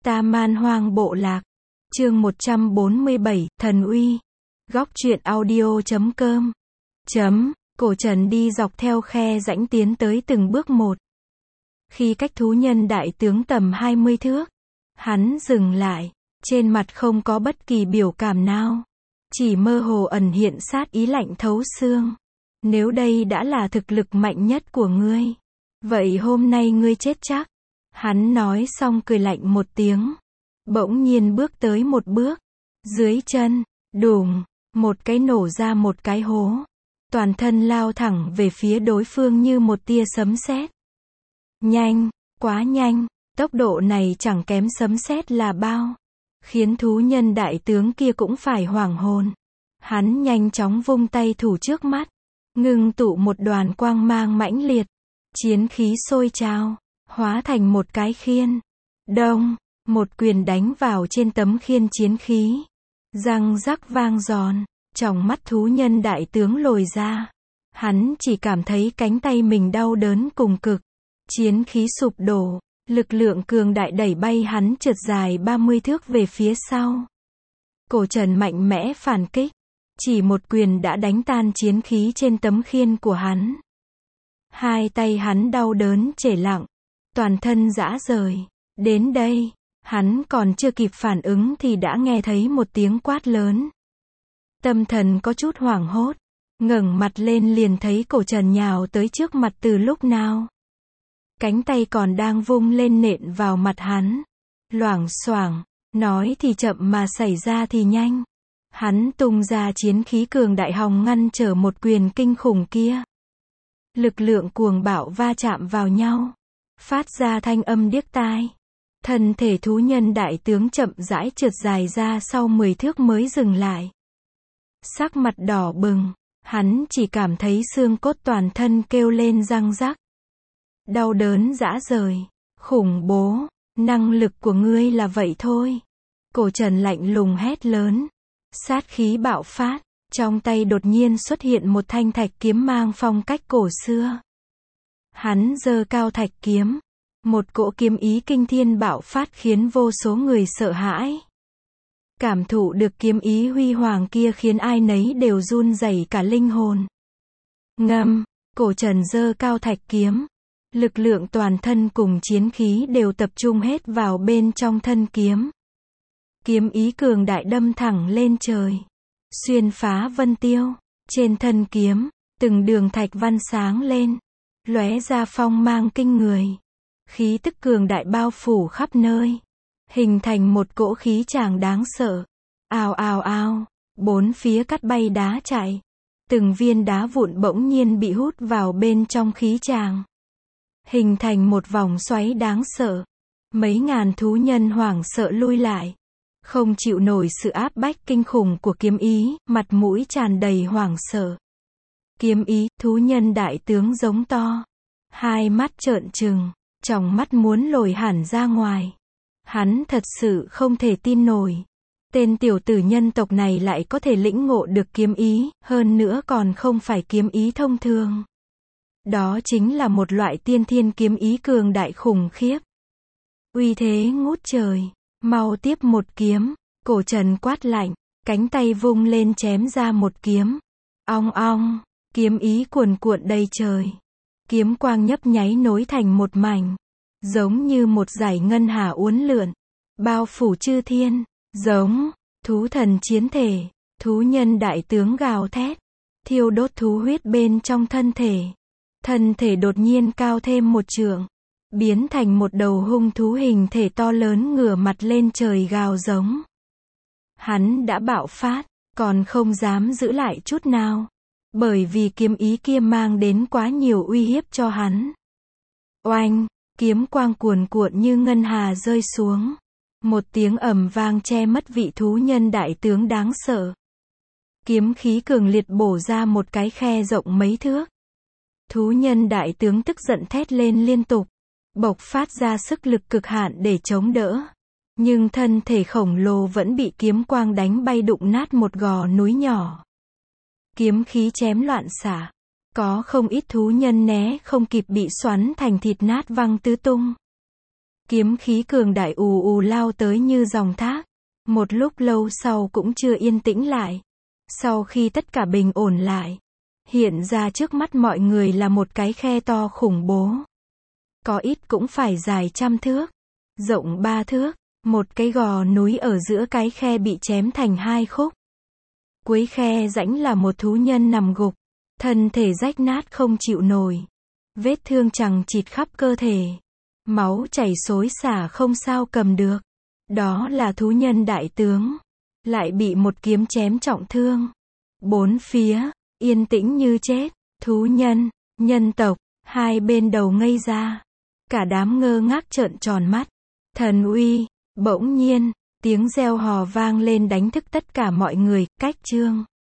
Ta Man Hoang Bộ Lạc. Chương 147, Thần Uy. Góc truyện audio.com. Cổ Trần đi dọc theo khe rãnh tiến tới từng bước một. Khi cách thú nhân đại tướng tầm 20 thước, hắn dừng lại, trên mặt không có bất kỳ biểu cảm nào, chỉ mơ hồ ẩn hiện sát ý lạnh thấu xương. Nếu đây đã là thực lực mạnh nhất của ngươi, vậy hôm nay ngươi chết chắc. Hắn nói xong cười lạnh một tiếng, bỗng nhiên bước tới một bước, dưới chân, đùng, một cái nổ ra một cái hố, toàn thân lao thẳng về phía đối phương như một tia sấm sét. Nhanh, quá nhanh, tốc độ này chẳng kém sấm sét là bao, khiến thú nhân đại tướng kia cũng phải hoảng hồn. Hắn nhanh chóng vung tay thủ trước mắt, ngưng tụ một đoàn quang mang mãnh liệt, chiến khí sôi trào, hóa thành một cái khiên. Đông, một quyền đánh vào trên tấm khiên chiến khí, răng rắc vang giòn, tròng mắt thú nhân đại tướng lồi ra. Hắn chỉ cảm thấy cánh tay mình đau đớn cùng cực. Chiến khí sụp đổ, lực lượng cường đại đẩy bay hắn trượt dài 30 thước về phía sau. Cổ Trần mạnh mẽ phản kích, chỉ một quyền đã đánh tan chiến khí trên tấm khiên của hắn. Hai tay hắn đau đớn trễ lặng, toàn thân rã rời. Đến đây, hắn còn chưa kịp phản ứng thì đã nghe thấy một tiếng quát lớn. Tâm thần có chút hoảng hốt, ngẩng mặt lên liền thấy Cổ Trần nhào tới trước mặt từ lúc nào. Cánh tay còn đang vung lên nện vào mặt hắn. Loảng xoảng, nói thì chậm mà xảy ra thì nhanh. Hắn tung ra chiến khí cường đại hòng ngăn trở một quyền kinh khủng kia. Lực lượng cuồng bạo va chạm vào nhau, phát ra thanh âm điếc tai. Thân thể thú nhân đại tướng chậm rãi trượt dài ra sau 10 thước mới dừng lại. Sắc mặt đỏ bừng, hắn chỉ cảm thấy xương cốt toàn thân kêu lên răng rắc. Đau đớn rã rời, khủng bố, năng lực của ngươi là vậy thôi. Cổ Trần lạnh lùng hét lớn, sát khí bạo phát, trong tay đột nhiên xuất hiện một thanh thạch kiếm mang phong cách cổ xưa. Hắn giơ cao thạch kiếm, một cỗ kiếm ý kinh thiên bạo phát khiến vô số người sợ hãi. Cảm thụ được kiếm ý huy hoàng kia khiến ai nấy đều run rẩy cả linh hồn. Ngâm, Cổ Trần giơ cao thạch kiếm. Lực lượng toàn thân cùng chiến khí đều tập trung hết vào bên trong thân kiếm. Kiếm ý cường đại đâm thẳng lên trời, xuyên phá vân tiêu. Trên thân kiếm, từng đường thạch văn sáng lên, lóe ra phong mang kinh người. Khí tức cường đại bao phủ khắp nơi, hình thành một cỗ khí tràng đáng sợ. Ào ào ào, bốn phía cắt bay đá chạy. Từng viên đá vụn bỗng nhiên bị hút vào bên trong khí tràng, hình thành một vòng xoáy đáng sợ. Mấy ngàn thú nhân hoảng sợ lui lại, không chịu nổi sự áp bách kinh khủng của kiếm ý, mặt mũi tràn đầy hoảng sợ. Kiếm ý, thú nhân đại tướng giống to, hai mắt trợn trừng, tròng mắt muốn lồi hẳn ra ngoài. Hắn thật sự không thể tin nổi, tên tiểu tử nhân tộc này lại có thể lĩnh ngộ được kiếm ý, hơn nữa còn không phải kiếm ý thông thường. Đó chính là một loại tiên thiên kiếm ý cường đại khủng khiếp. Uy thế ngút trời, mau tiếp một kiếm. Cổ Trần quát lạnh, cánh tay vung lên chém ra một kiếm. Ong ong, kiếm ý cuồn cuộn đầy trời. Kiếm quang nhấp nháy nối thành một mảnh, giống như một dải ngân hà uốn lượn, bao phủ chư thiên. Giống, thú thần chiến thể, thú nhân đại tướng gào thét, thiêu đốt thú huyết bên trong thân thể. Thân thể đột nhiên cao thêm một trượng, biến thành một đầu hung thú hình thể to lớn ngửa mặt lên trời gào giống. Hắn đã bạo phát, còn không dám giữ lại chút nào, bởi vì kiếm ý kia mang đến quá nhiều uy hiếp cho hắn. Oanh, kiếm quang cuồn cuộn như ngân hà rơi xuống. Một tiếng ầm vang che mất vị thú nhân đại tướng đáng sợ. Kiếm khí cường liệt bổ ra một cái khe rộng mấy thước. Thú nhân đại tướng tức giận thét lên liên tục, bộc phát ra sức lực cực hạn để chống đỡ. Nhưng thân thể khổng lồ vẫn bị kiếm quang đánh bay đụng nát một gò núi nhỏ. Kiếm khí chém loạn xạ, có không ít thú nhân né không kịp bị xoắn thành thịt nát văng tứ tung. Kiếm khí cường đại ù ù lao tới như dòng thác. Một lúc lâu sau cũng chưa yên tĩnh lại. Sau khi tất cả bình ổn lại, hiện ra trước mắt mọi người là một cái khe to khủng bố. Có ít cũng phải dài 100 thước, rộng 3 thước, một cái gò núi ở giữa cái khe bị chém thành 2 khúc. Cuối khe rãnh là một thú nhân nằm gục, thân thể rách nát không chịu nổi. Vết thương chằng chịt khắp cơ thể. Máu chảy xối xả không sao cầm được. Đó là thú nhân đại tướng. Lại bị một kiếm chém trọng thương. Bốn phía, yên tĩnh như chết. Thú nhân, nhân tộc, hai bên đầu ngây ra. Cả đám ngơ ngác trợn tròn mắt. Thần uy, bỗng nhiên, tiếng reo hò vang lên đánh thức tất cả mọi người, cách chương.